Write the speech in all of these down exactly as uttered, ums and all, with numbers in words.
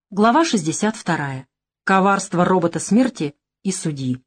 Глава шестьдесят вторая. Коварство робота смерти и судьи.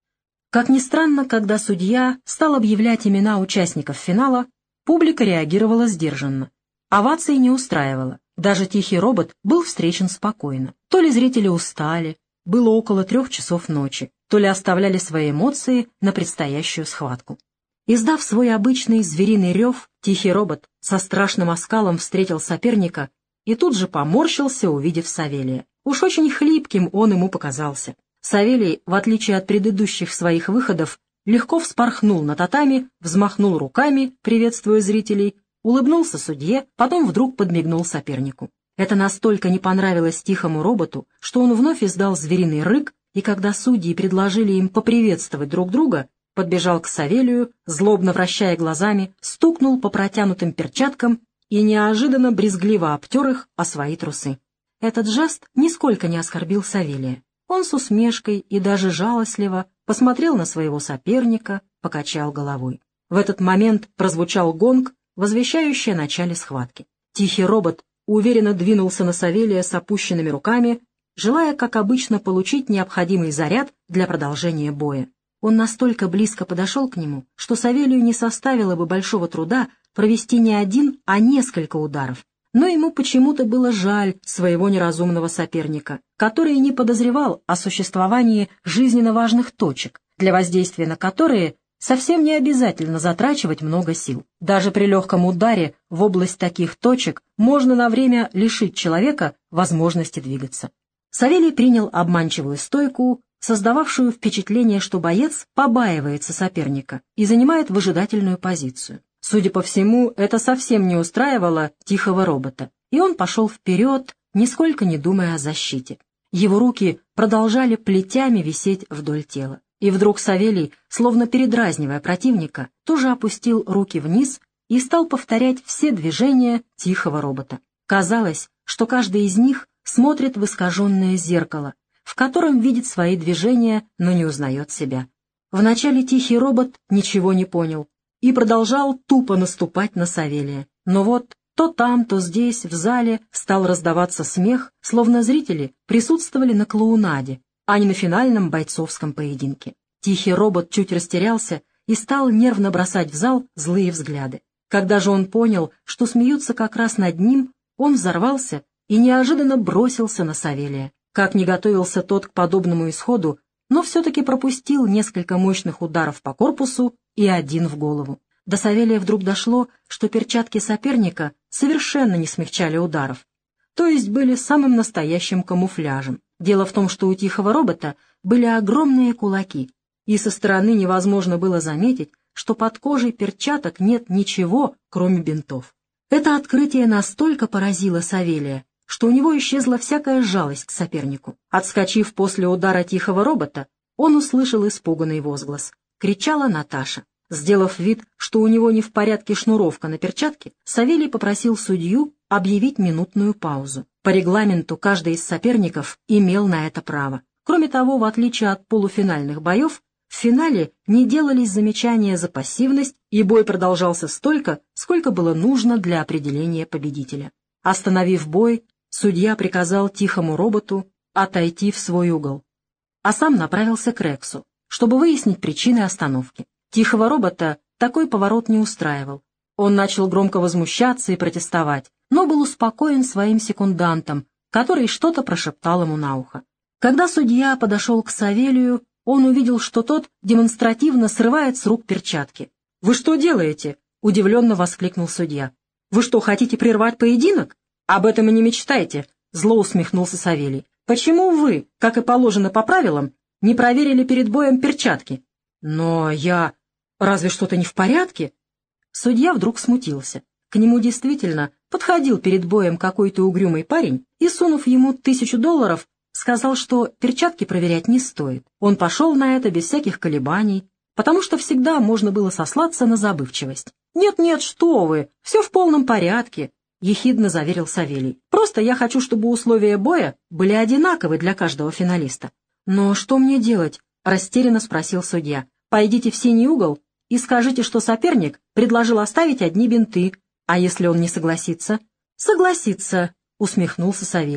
Как ни странно, когда судья стал объявлять имена участников финала, публика реагировала сдержанно. Овации не устраивало. Даже тихий робот был встречен спокойно. То ли зрители устали, было около трех часов ночи, то ли оставляли свои эмоции на предстоящую схватку. Издав свой обычный звериный рев, тихий робот со страшным оскалом встретил соперника и тут же поморщился, увидев Савелия. Уж очень хлипким он ему показался. Савелий, в отличие от предыдущих своих выходов, легко вспорхнул на татами, взмахнул руками, приветствуя зрителей, улыбнулся судье, потом вдруг подмигнул сопернику. Это настолько не понравилось тихому роботу, что он вновь издал звериный рык, и когда судьи предложили им поприветствовать друг друга, подбежал к Савелию, злобно вращая глазами, стукнул по протянутым перчаткам и неожиданно брезгливо обтер их о свои трусы. Этот жест нисколько не оскорбил Савелия. Он с усмешкой и даже жалостливо посмотрел на своего соперника, покачал головой. В этот момент прозвучал гонг, возвещающий о начале схватки. Тихий робот уверенно двинулся на Савелия с опущенными руками, желая, как обычно, получить необходимый заряд для продолжения боя. Он настолько близко подошел к нему, что Савелию не составило бы большого труда провести не один, а несколько ударов. Но ему почему-то было жаль своего неразумного соперника, который не подозревал о существовании жизненно важных точек, для воздействия на которые совсем не обязательно затрачивать много сил. Даже при легком ударе в область таких точек можно на время лишить человека возможности двигаться. Савелий принял обманчивую стойку, создававшую впечатление, что боец побаивается соперника и занимает выжидательную позицию. Судя по всему, это совсем не устраивало тихого робота, и он пошел вперед, нисколько не думая о защите. Его руки продолжали плетями висеть вдоль тела. И вдруг Савелий, словно передразнивая противника, тоже опустил руки вниз и стал повторять все движения тихого робота. Казалось, что каждый из них смотрит в искаженное зеркало, в котором видит свои движения, но не узнает себя. Вначале тихий робот ничего не понял и продолжал тупо наступать на Савелия. Но вот то там, то здесь, в зале, стал раздаваться смех, словно зрители присутствовали на клоунаде, а не на финальном бойцовском поединке. Тихий робот чуть растерялся и стал нервно бросать в зал злые взгляды. Когда же он понял, что смеются как раз над ним, он взорвался и неожиданно бросился на Савелия. Как не готовился тот к подобному исходу, но все-таки пропустил несколько мощных ударов по корпусу и один в голову. До Савелия вдруг дошло, что перчатки соперника совершенно не смягчали ударов, то есть были самым настоящим камуфляжем. Дело в том, что у тихого робота были огромные кулаки, и со стороны невозможно было заметить, что под кожей перчаток нет ничего, кроме бинтов. Это открытие настолько поразило Савелия, что у него исчезла всякая жалость к сопернику. Отскочив после удара тихого робота, он услышал испуганный возглас. Кричала Наташа. Сделав вид, что у него не в порядке шнуровка на перчатке, Савелий попросил судью объявить минутную паузу. По регламенту каждый из соперников имел на это право. Кроме того, в отличие от полуфинальных боев, в финале не делались замечания за пассивность, и бой продолжался столько, сколько было нужно для определения победителя. Остановив бой, судья приказал тихому роботу отойти в свой угол, а сам направился к Рексу, чтобы выяснить причины остановки. Тихого робота такой поворот не устраивал. Он начал громко возмущаться и протестовать, но был успокоен своим секундантом, который что-то прошептал ему на ухо. Когда судья подошел к Савелию, он увидел, что тот демонстративно срывает с рук перчатки. «Вы что делаете?» — удивленно воскликнул судья. «Вы что, хотите прервать поединок? Об этом и не мечтайте», — зло усмехнулся Савелий. «Почему вы, как и положено по правилам, не проверили перед боем перчатки?» «Но я... Разве что-то не в порядке?» Судья вдруг смутился. К нему действительно подходил перед боем какой-то угрюмый парень и, сунув ему тысячу долларов, сказал, что перчатки проверять не стоит. Он пошел на это без всяких колебаний, потому что всегда можно было сослаться на забывчивость. «Нет-нет, что вы, все в полном порядке», — ехидно заверил Савелий. «Просто я хочу, чтобы условия боя были одинаковы для каждого финалиста». «Но что мне делать?» — растерянно спросил судья. «Пойдите в синий угол и скажите, что соперник предложил оставить одни бинты, а если он не согласится?» «Согласится», — усмехнулся Савелий.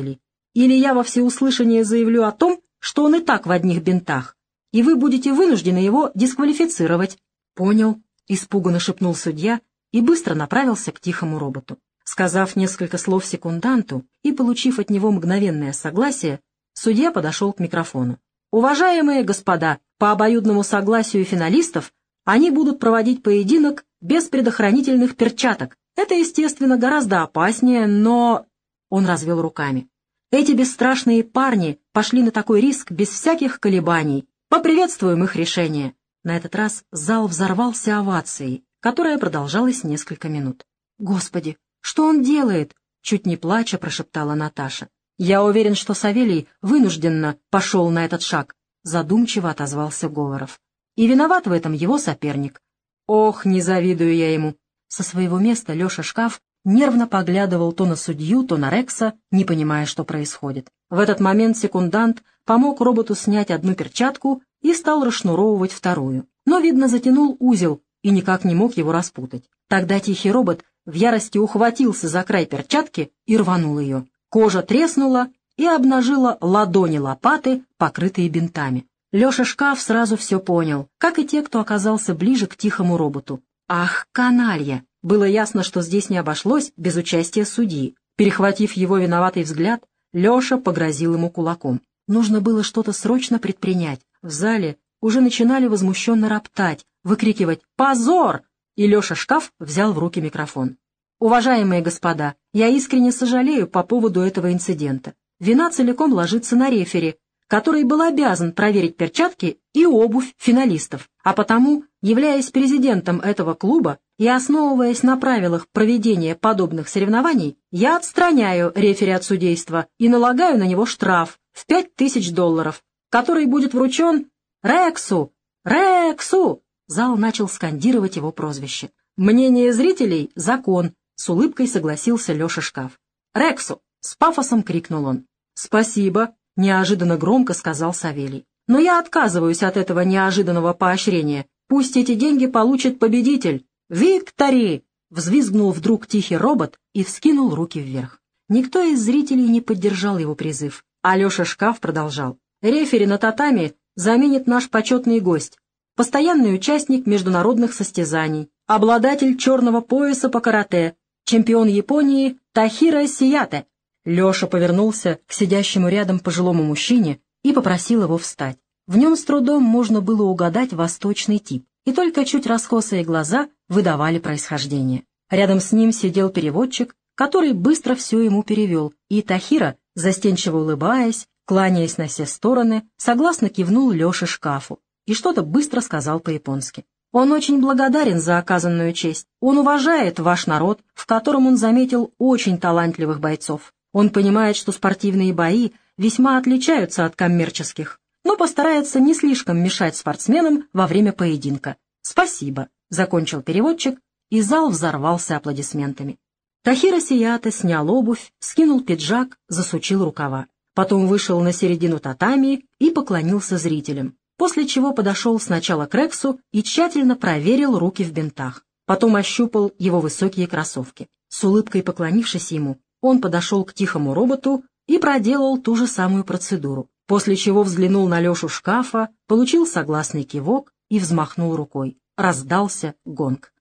или я во всеуслышание заявлю о том, что он и так в одних бинтах, и вы будете вынуждены его дисквалифицировать». «Понял», — испуганно шепнул судья и быстро направился к тихому роботу. Сказав несколько слов секунданту и получив от него мгновенное согласие, судья подошел к микрофону. «Уважаемые господа, по обоюдному согласию финалистов они будут проводить поединок без предохранительных перчаток. Это, естественно, гораздо опаснее, но...» Он развел руками. «Эти бесстрашные парни пошли на такой риск без всяких колебаний. Поприветствуем их решение». На этот раз зал взорвался овацией, которая продолжалась несколько минут. «Господи, что он делает?» — чуть не плача прошептала Наташа. «Я уверен, что Савелий вынужденно пошел на этот шаг», — задумчиво отозвался Говоров. «И виноват в этом его соперник. Ох, не завидую я ему». Со своего места Леша Шкаф нервно поглядывал то на судью, то на Рекса, не понимая, что происходит. В этот момент секундант помог роботу снять одну перчатку и стал расшнуровывать вторую. Но, видно, затянул узел и никак не мог его распутать. Тогда тихий робот в ярости ухватился за край перчатки и рванул ее. Кожа треснула и обнажила ладони лопаты, покрытые бинтами. Леша Шкаф сразу все понял, как и те, кто оказался ближе к тихому роботу. Ах, каналья! Было ясно, что здесь не обошлось без участия судьи. Перехватив его виноватый взгляд, Леша погрозил ему кулаком. Нужно было что-то срочно предпринять. В зале уже начинали возмущенно роптать, выкрикивать «Позор!», и Леша Шкаф взял в руки микрофон. «Уважаемые господа, я искренне сожалею по поводу этого инцидента. Вина целиком ложится на рефери, который был обязан проверить перчатки и обувь финалистов, а потому, являясь президентом этого клуба и основываясь на правилах проведения подобных соревнований, я отстраняю рефери от судейства и налагаю на него штраф в пять тысяч долларов, который будет вручен Рексу! Рексу!» Зал начал скандировать его прозвище. «Мнение зрителей — закон», — с улыбкой согласился Леша Шкаф. «Рексу!» — с пафосом крикнул он. «Спасибо», — неожиданно громко сказал Савелий. «Но я отказываюсь от этого неожиданного поощрения. Пусть эти деньги получит победитель. Виктори!» — взвизгнул вдруг тихий робот и вскинул руки вверх. Никто из зрителей не поддержал его призыв, а Леша Шкаф продолжал. «Рефери на татами заменит наш почетный гость, постоянный участник международных состязаний, обладатель черного пояса по карате, чемпион Японии Тахиро Сияте». Леша повернулся к сидящему рядом пожилому мужчине и попросил его встать. В нем с трудом можно было угадать восточный тип, и только чуть раскосые глаза выдавали происхождение. Рядом с ним сидел переводчик, который быстро все ему перевел, и Тахиро, застенчиво улыбаясь, кланяясь на все стороны, согласно кивнул Леше Шкафу и что-то быстро сказал по-японски. «Он очень благодарен за оказанную честь. Он уважает ваш народ, в котором он заметил очень талантливых бойцов. Он понимает, что спортивные бои весьма отличаются от коммерческих, но постарается не слишком мешать спортсменам во время поединка. Спасибо», — закончил переводчик, и зал взорвался аплодисментами. Тахиро Сияте снял обувь, скинул пиджак, засучил рукава. Потом вышел на середину татами и поклонился зрителям, после чего подошел сначала к Рексу и тщательно проверил руки в бинтах. Потом ощупал его высокие кроссовки. С улыбкой поклонившись ему, он подошел к тихому роботу и проделал ту же самую процедуру, после чего взглянул на Лешу Шкафа, получил согласный кивок и взмахнул рукой. Раздался гонг.